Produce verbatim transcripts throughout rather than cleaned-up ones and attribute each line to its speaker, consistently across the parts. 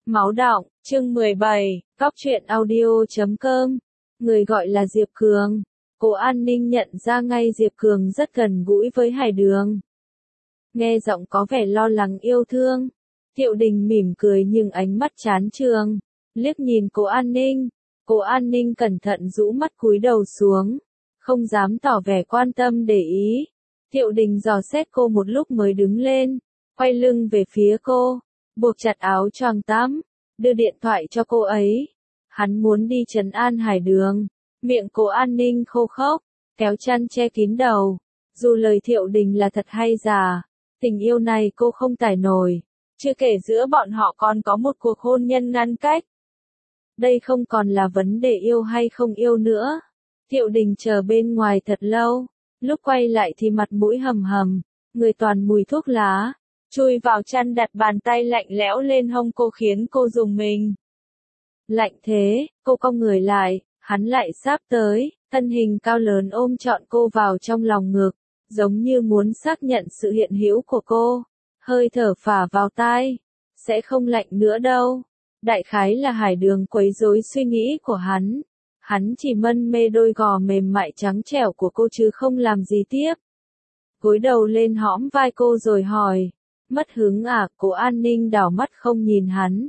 Speaker 1: Máu đọng, chương mười bảy, Góc truyện audio chấm com. Người gọi là Diệp Cường. Cố An Ninh nhận ra ngay Diệp Cường rất gần gũi với Hải Đường. Nghe giọng có vẻ lo lắng yêu thương. Thiệu Đình mỉm cười nhưng ánh mắt chán chường, liếc nhìn Cố An Ninh. Cố An Ninh cẩn thận rũ mắt cúi đầu xuống, không dám tỏ vẻ quan tâm để ý. Thiệu Đình dò xét cô một lúc mới đứng lên, quay lưng về phía cô, buộc chặt áo choàng tắm, đưa điện thoại cho cô ấy. Hắn muốn đi trấn an Hải Đường. Miệng Cố An Ninh khô khốc, kéo chăn che kín đầu. Dù lời Thiệu Đình là thật hay giả, tình yêu này cô không tải nổi. Chưa kể giữa bọn họ còn có một cuộc hôn nhân ngăn cách. Đây không còn là vấn đề yêu hay không yêu nữa. Thiệu Đình chờ bên ngoài thật lâu, lúc quay lại thì mặt mũi hầm hầm, người toàn mùi thuốc lá, chui vào chăn đặt bàn tay lạnh lẽo lên hông cô khiến cô rùng mình. Lạnh thế, cô cong người lại, hắn lại sáp tới, thân hình cao lớn ôm trọn cô vào trong lòng ngực, giống như muốn xác nhận sự hiện hữu của cô. Hơi thở phả vào tai, sẽ không lạnh nữa đâu. Đại khái là Hải Đường quấy rối suy nghĩ của hắn. Hắn chỉ mân mê đôi gò mềm mại trắng trẻo của cô chứ không làm gì tiếp. Cúi đầu lên hõm vai cô rồi hỏi, mất hứng à? Cố An Ninh đảo mắt không nhìn hắn.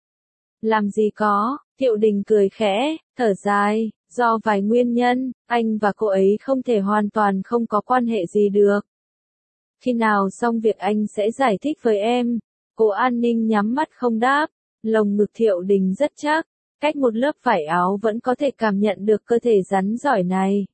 Speaker 1: Làm gì có, Thiệu Đình cười khẽ, thở dài, do vài nguyên nhân, anh và cô ấy không thể hoàn toàn không có quan hệ gì được. Khi nào xong việc anh sẽ giải thích với em. Cố An Ninh nhắm mắt không đáp, lồng ngực Thiệu Đình rất chắc, cách một lớp vải áo vẫn có thể cảm nhận được cơ thể rắn rỏi này.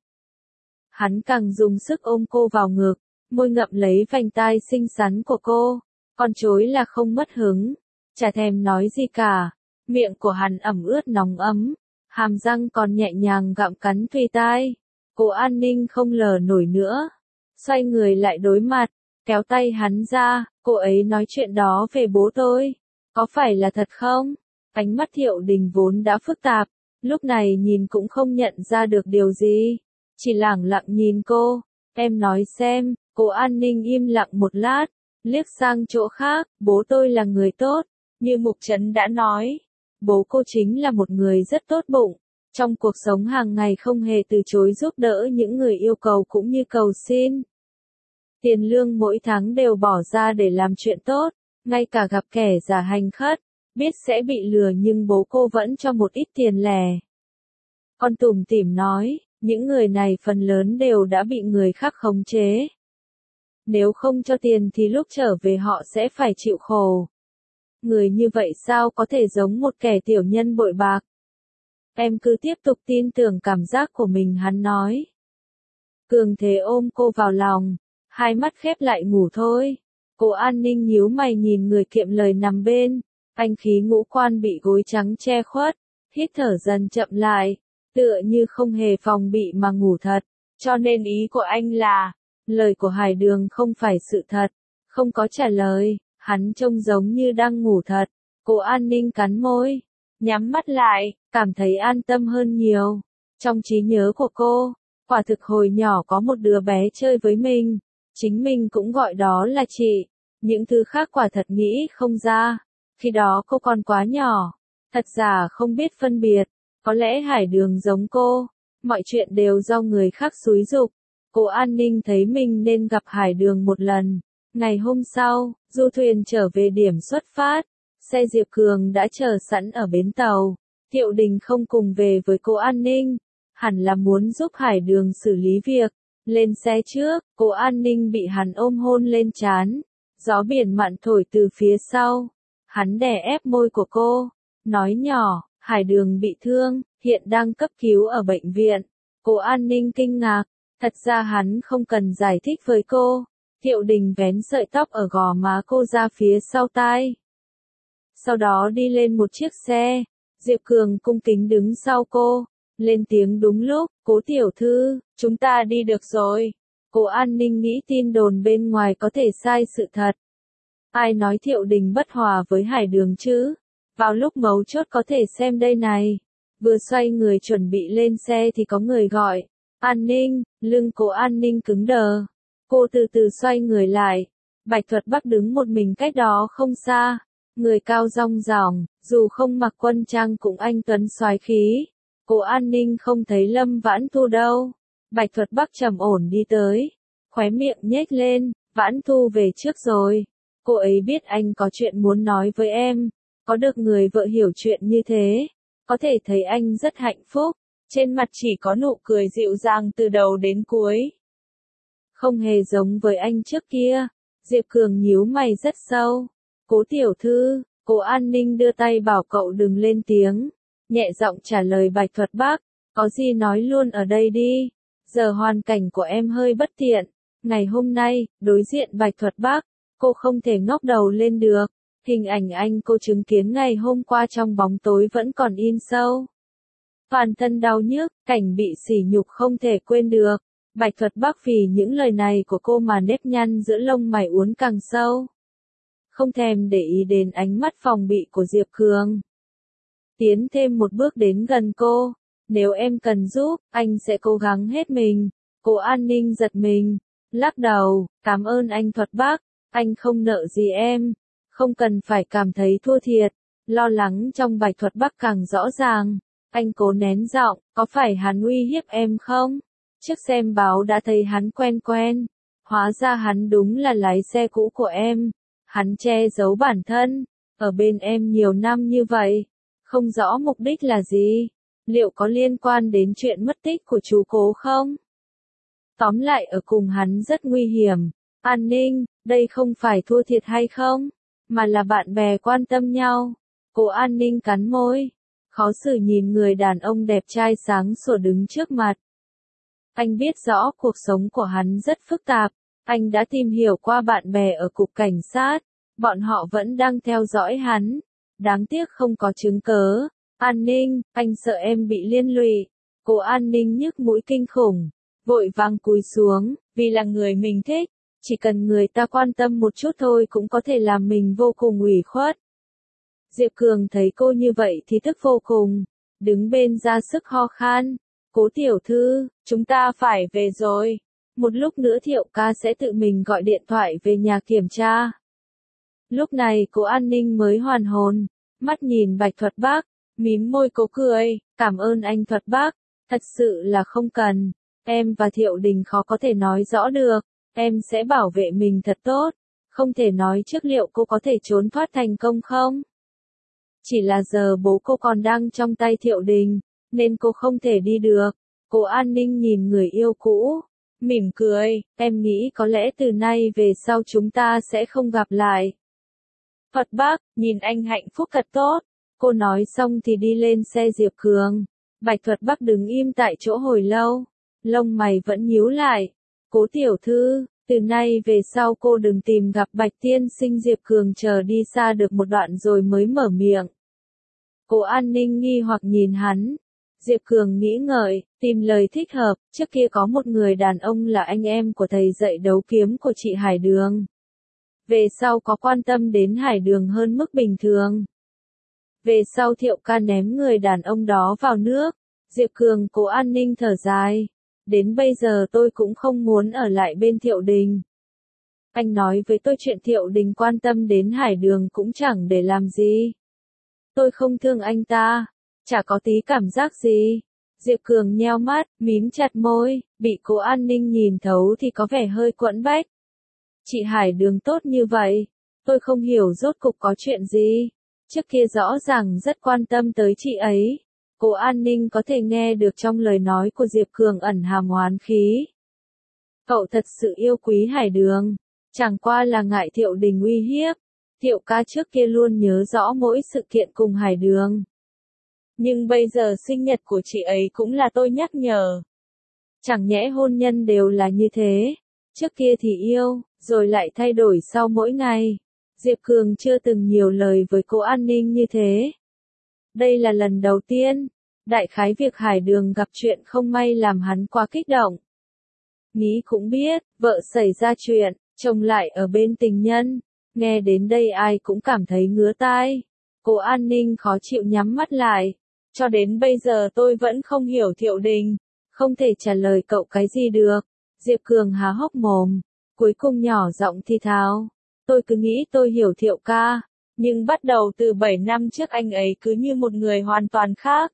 Speaker 1: Hắn càng dùng sức ôm cô vào ngực, môi ngậm lấy vành tai xinh xắn của cô, còn chối là không mất hứng, chả thèm nói gì cả. Miệng của hắn ẩm ướt nóng ấm, hàm răng còn nhẹ nhàng gặm cắn tùy tai. Cố An Ninh không lờ nổi nữa, xoay người lại đối mặt, kéo tay hắn ra. Cô ấy nói chuyện đó về bố tôi, có phải là thật không? Ánh mắt Thiệu Đình vốn đã phức tạp, lúc này nhìn cũng không nhận ra được điều gì, chỉ lẳng lặng nhìn cô. Em nói xem. Cố An Ninh im lặng một lát, liếc sang chỗ khác. Bố tôi là người tốt, như Mục Trấn đã nói. Bố cô chính là một người rất tốt bụng, trong cuộc sống hàng ngày không hề từ chối giúp đỡ những người yêu cầu cũng như cầu xin. Tiền lương mỗi tháng đều bỏ ra để làm chuyện tốt, ngay cả gặp kẻ giả hành khất, biết sẽ bị lừa nhưng bố cô vẫn cho một ít tiền lẻ. Con tủm tỉm nói, những người này phần lớn đều đã bị người khác khống chế. Nếu không cho tiền thì lúc trở về họ sẽ phải chịu khổ. Người như vậy sao có thể giống một kẻ tiểu nhân bội bạc? Em cứ tiếp tục tin tưởng cảm giác của mình, hắn nói. Cường thế ôm cô vào lòng, hai mắt khép lại ngủ thôi. Cố An Ninh nhíu mày nhìn người kiệm lời nằm bên, anh khí ngũ quan bị gối trắng che khuất, hít thở dần chậm lại, tựa như không hề phòng bị mà ngủ thật. Cho nên ý của anh là, lời của Hải Đường không phải sự thật. Không có trả lời, hắn trông giống như đang ngủ thật. Cố An Ninh cắn môi, nhắm mắt lại, cảm thấy an tâm hơn nhiều. Trong trí nhớ của cô, quả thực hồi nhỏ có một đứa bé chơi với mình, chính mình cũng gọi đó là chị. Những thứ khác quả thật nghĩ không ra, khi đó cô còn quá nhỏ, thật giả không biết phân biệt. Có lẽ Hải Đường giống cô, mọi chuyện đều do người khác xúi giục. Cố An Ninh thấy mình nên gặp Hải Đường một lần. Ngày hôm sau, du thuyền trở về điểm xuất phát, xe Diệp Cường đã chờ sẵn ở bến tàu. Thiệu Đình không cùng về với Cố An Ninh, hẳn là muốn giúp Hải Đường xử lý việc. Lên xe trước, Cố An Ninh bị hắn ôm hôn lên trán, gió biển mặn thổi từ phía sau. Hắn đè ép môi của cô, nói nhỏ, Hải Đường bị thương, hiện đang cấp cứu ở bệnh viện. Cố An Ninh kinh ngạc, thật ra hắn không cần giải thích với cô. Thiệu Đình vén sợi tóc ở gò má cô ra phía sau tai. Sau đó đi lên một chiếc xe, Diệp Cường cung kính đứng sau cô, lên tiếng đúng lúc, Cố tiểu thư, chúng ta đi được rồi. Cố An Ninh nghĩ tin đồn bên ngoài có thể sai sự thật. Ai nói Thiệu Đình bất hòa với Hải Đường chứ? Vào lúc mấu chốt có thể xem đây này. Vừa xoay người chuẩn bị lên xe thì có người gọi, An Ninh. Lưng Cố An Ninh cứng đờ. Cô từ từ xoay người lại. Bạch Thuật Bắc đứng một mình cách đó không xa. Người cao rong ròng, Dù không mặc quân trang cũng anh tuấn soái khí. Cô An Ninh không thấy Lâm Vãn Thu đâu. Bạch Thuật Bắc trầm ổn đi tới. Khóe miệng nhếch lên, Vãn Thu về trước rồi. Cô ấy biết anh có chuyện muốn nói với em. Có được người vợ hiểu chuyện như thế. Có thể thấy anh rất hạnh phúc. Trên mặt chỉ có nụ cười dịu dàng từ đầu đến cuối. Không hề giống với anh trước kia. Diệp Cường nhíu mày rất sâu. Cố tiểu thư, Cố An Ninh đưa tay bảo cậu đừng lên tiếng. Nhẹ giọng trả lời Bạch Thuật Bắc. Có gì nói luôn ở đây đi. Giờ hoàn cảnh của em hơi bất tiện. Ngày hôm nay, đối diện Bạch Thuật Bắc, cô không thể ngóc đầu lên được. Hình ảnh anh cô chứng kiến ngày hôm qua trong bóng tối vẫn còn in sâu. Toàn thân đau nhức, cảnh bị sỉ nhục không thể quên được. Bạch Thuật Bắc vì những lời này của cô mà nếp nhăn giữa lông mày uốn càng sâu. Không thèm để ý đến ánh mắt phòng bị của Diệp Cường. Tiến thêm một bước đến gần cô. Nếu em cần giúp, anh sẽ cố gắng hết mình. Cố An Ninh giật mình. Lắc đầu, cảm ơn anh Thuật Bắc. Anh không nợ gì em. Không cần phải cảm thấy thua thiệt. Lo lắng trong Bạch Thuật Bắc càng rõ ràng. Anh cố nén giọng, có phải hắn uy hiếp em không? Trước xem báo đã thấy hắn quen quen. Hóa ra hắn đúng là lái xe cũ của em. Hắn che giấu bản thân. Ở bên em nhiều năm như vậy. Không rõ mục đích là gì. Liệu có liên quan đến chuyện mất tích của chú Cố không? Tóm lại ở cùng hắn rất nguy hiểm. An Ninh, đây không phải thua thiệt hay không? Mà là bạn bè quan tâm nhau. Cố An Ninh cắn môi. Khó xử nhìn người đàn ông đẹp trai sáng sủa đứng trước mặt. Anh biết rõ cuộc sống của hắn rất phức tạp. Anh đã tìm hiểu qua bạn bè ở cục cảnh sát. Bọn họ vẫn đang theo dõi hắn. Đáng tiếc không có chứng cớ. An Ninh, anh sợ em bị liên lụy. Cố An Ninh nhức mũi kinh khủng. Vội vàng cúi xuống, vì là người mình thích. Chỉ cần người ta quan tâm một chút thôi cũng có thể làm mình vô cùng ủy khuất. Diệp Cường thấy cô như vậy thì tức vô cùng. Đứng bên ra sức ho khan. Cố tiểu thư, chúng ta phải về rồi. Một lúc nữa Thiệu ca sẽ tự mình gọi điện thoại về nhà kiểm tra. Lúc này Cố An Ninh mới hoàn hồn. Mắt nhìn Bạch Thuật Bắc. Mím môi cố cười. Cảm ơn anh Thuật Bắc. Thật sự là không cần. Em và Thiệu Đình khó có thể nói rõ được. Em sẽ bảo vệ mình thật tốt. Không thể nói trước liệu cô có thể trốn thoát thành công không? Chỉ là giờ bố cô còn đang trong tay Thiệu Đình. Nên cô không thể đi được. Cố An Ninh nhìn người yêu cũ. Mỉm cười. Em nghĩ có lẽ từ nay về sau chúng ta sẽ không gặp lại. Thuật Bắc, nhìn anh hạnh phúc thật tốt. Cô nói xong thì đi lên xe Diệp Cường. Bạch Thuật Bắc đứng im tại chỗ hồi lâu. Lông mày vẫn nhíu lại. Cố tiểu thư, từ nay về sau cô đừng tìm gặp Bạch tiên sinh. Diệp Cường chờ đi xa được một đoạn rồi mới mở miệng. Cố An Ninh nghi hoặc nhìn hắn. Diệp Cường nghĩ ngợi, tìm lời thích hợp. Trước kia có một người đàn ông là anh em của thầy dạy đấu kiếm của chị Hải Đường. Về sau có quan tâm đến Hải Đường hơn mức bình thường. Về sau Thiệu ca ném người đàn ông đó vào nước. Diệp Cường, Cố An Ninh thở dài. Đến bây giờ tôi cũng không muốn ở lại bên Thiệu Đình. Anh nói với tôi chuyện Thiệu Đình quan tâm đến Hải Đường cũng chẳng để làm gì. Tôi không thương anh ta. Chả có tí cảm giác gì. Diệp Cường nheo mắt, mím chặt môi. Bị Cố An Ninh nhìn thấu thì có vẻ hơi quẫn bách. Chị Hải Đường tốt như vậy. Tôi không hiểu rốt cục có chuyện gì. Trước kia rõ ràng rất quan tâm tới chị ấy. Cố An Ninh có thể nghe được trong lời nói của Diệp Cường ẩn hàm oán khí. Cậu thật sự yêu quý Hải Đường. Chẳng qua là ngại Thiệu Đình uy hiếp. Thiệu ca trước kia luôn nhớ rõ mỗi sự kiện cùng Hải Đường. Nhưng bây giờ sinh nhật của chị ấy cũng là tôi nhắc nhở. Chẳng nhẽ hôn nhân đều là như thế. Trước kia thì yêu, rồi lại thay đổi sau mỗi ngày. Diệp Cường chưa từng nhiều lời với Cố An Ninh như thế. Đây là lần đầu tiên. Đại khái việc Hải Đường gặp chuyện không may làm hắn quá kích động. Nghĩ cũng biết, vợ xảy ra chuyện, chồng lại ở bên tình nhân. Nghe đến đây ai cũng cảm thấy ngứa tai. Cố An Ninh khó chịu nhắm mắt lại. Cho đến bây giờ tôi vẫn không hiểu Thiệu Đình. Không thể trả lời cậu cái gì được. Diệp Cường há hốc mồm. Cuối cùng nhỏ giọng thì thào. Tôi cứ nghĩ tôi hiểu Thiệu ca. Nhưng bắt đầu từ bảy năm trước anh ấy cứ như một người hoàn toàn khác.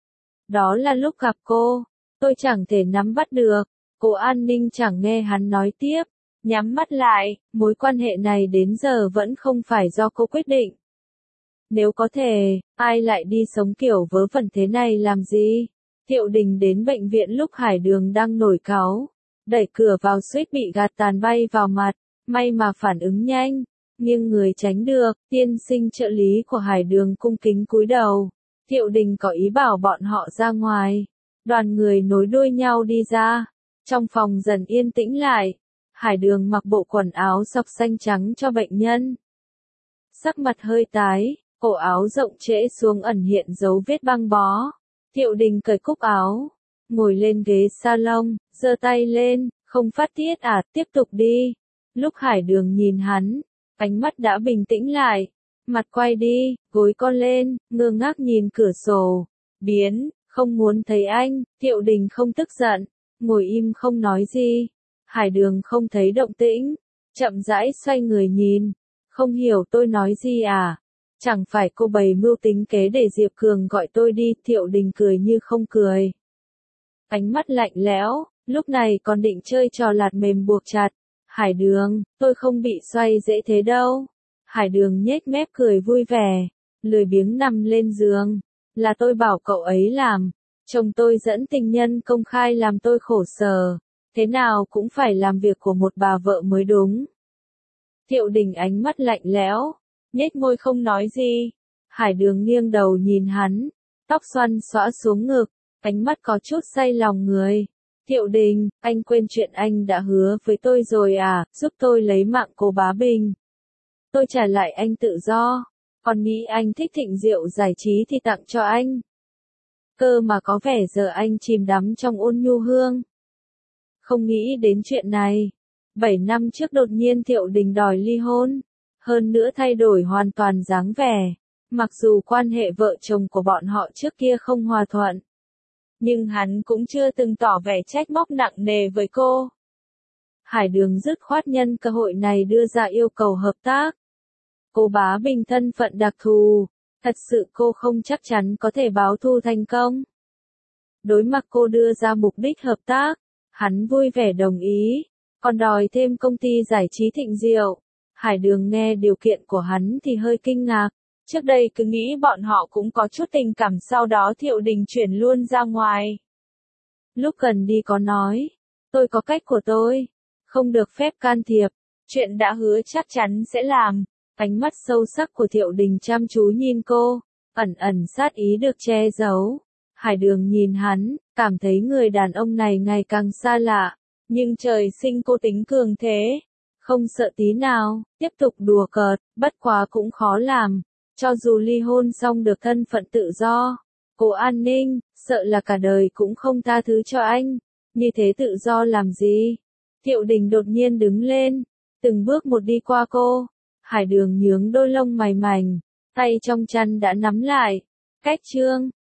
Speaker 1: Đó là lúc gặp cô, tôi chẳng thể nắm bắt được. Cô An Ninh chẳng nghe hắn nói tiếp, nhắm mắt lại, mối quan hệ này đến giờ vẫn không phải do cô quyết định. Nếu có thể, ai lại đi sống kiểu vớ vẩn thế này làm gì? Thiệu Đình đến bệnh viện lúc Hải Đường đang nổi cáu, đẩy cửa vào suýt bị gạt tàn bay vào mặt, may mà phản ứng nhanh, nhưng người tránh được. Tiên sinh trợ lý của Hải Đường cung kính cúi đầu. Thiệu Đình có ý bảo bọn họ ra ngoài. Đoàn người nối đuôi nhau đi ra. Trong phòng dần yên tĩnh lại. Hải Đường mặc bộ quần áo sọc xanh trắng cho bệnh nhân. Sắc mặt hơi tái, cổ áo rộng trễ xuống ẩn hiện dấu vết băng bó. Thiệu Đình cởi cúc áo, ngồi lên ghế salon, giơ tay lên, không phát tiết à, tiếp tục đi. Lúc Hải Đường nhìn hắn, ánh mắt đã bình tĩnh lại, mặt quay đi, gối con lên, ngơ ngác nhìn cửa sổ. Biến, không muốn thấy anh. Thiệu Đình không tức giận, ngồi im không nói gì. Hải Đường không thấy động tĩnh, chậm rãi xoay người nhìn. Không hiểu tôi nói gì à? Chẳng phải cô bày mưu tính kế để Diệp Cường gọi tôi đi. Thiệu Đình cười như không cười. Ánh mắt lạnh lẽo, lúc này còn định chơi trò lạt mềm buộc chặt. Hải Đường, tôi không bị xoay dễ thế đâu. Hải Đường nhếch mép cười vui vẻ, lười biếng nằm lên giường. Là tôi bảo cậu ấy làm. Chồng tôi dẫn tình nhân công khai làm tôi khổ sở. Thế nào cũng phải làm việc của một bà vợ mới đúng. Thiệu Đình ánh mắt lạnh lẽo, nhếch môi không nói gì. Hải Đường nghiêng đầu nhìn hắn, tóc xoăn xõa xuống ngực, ánh mắt có chút say lòng người. Thiệu Đình, anh quên chuyện anh đã hứa với tôi rồi à, giúp tôi lấy mạng cô Bá Bình. Tôi trả lại anh tự do, còn nghĩ anh thích thịnh rượu giải trí thì tặng cho anh. Cơ mà có vẻ giờ anh chìm đắm trong ôn nhu hương. Không nghĩ đến chuyện này. Bảy năm trước đột nhiên Thiệu Đình đòi ly hôn, hơn nữa thay đổi hoàn toàn dáng vẻ. Mặc dù quan hệ vợ chồng của bọn họ trước kia không hòa thuận, nhưng hắn cũng chưa từng tỏ vẻ trách móc nặng nề với cô. Hải Đường dứt khoát nhân cơ hội này đưa ra yêu cầu hợp tác. Cô Bá Bình thân phận đặc thù, thật sự cô không chắc chắn có thể báo thù thành công. Đối mặt cô đưa ra mục đích hợp tác, hắn vui vẻ đồng ý, còn đòi thêm công ty giải trí Thịnh Diệu. Hải Đường nghe điều kiện của hắn thì hơi kinh ngạc. Trước đây cứ nghĩ bọn họ cũng có chút tình cảm, sau đó Thiệu Đình chuyển luôn ra ngoài. Lúc gần đi có nói, tôi có cách của tôi, không được phép can thiệp, chuyện đã hứa chắc chắn sẽ làm. Ánh mắt sâu sắc của Thiệu Đình chăm chú nhìn cô, ẩn ẩn sát ý được che giấu. Hải Đường nhìn hắn, cảm thấy người đàn ông này ngày càng xa lạ, nhưng trời sinh cô tính cường thế, không sợ tí nào, tiếp tục đùa cợt, bất quá cũng khó làm. Cho dù ly hôn xong được thân phận tự do, cô An Ninh, sợ là cả đời cũng không tha thứ cho anh. Như thế tự do làm gì? Thiệu Đình đột nhiên đứng lên, từng bước một đi qua cô. Hải Đường nhướng đôi lông mày mảnh, tay trong chăn đã nắm lại. Cách chương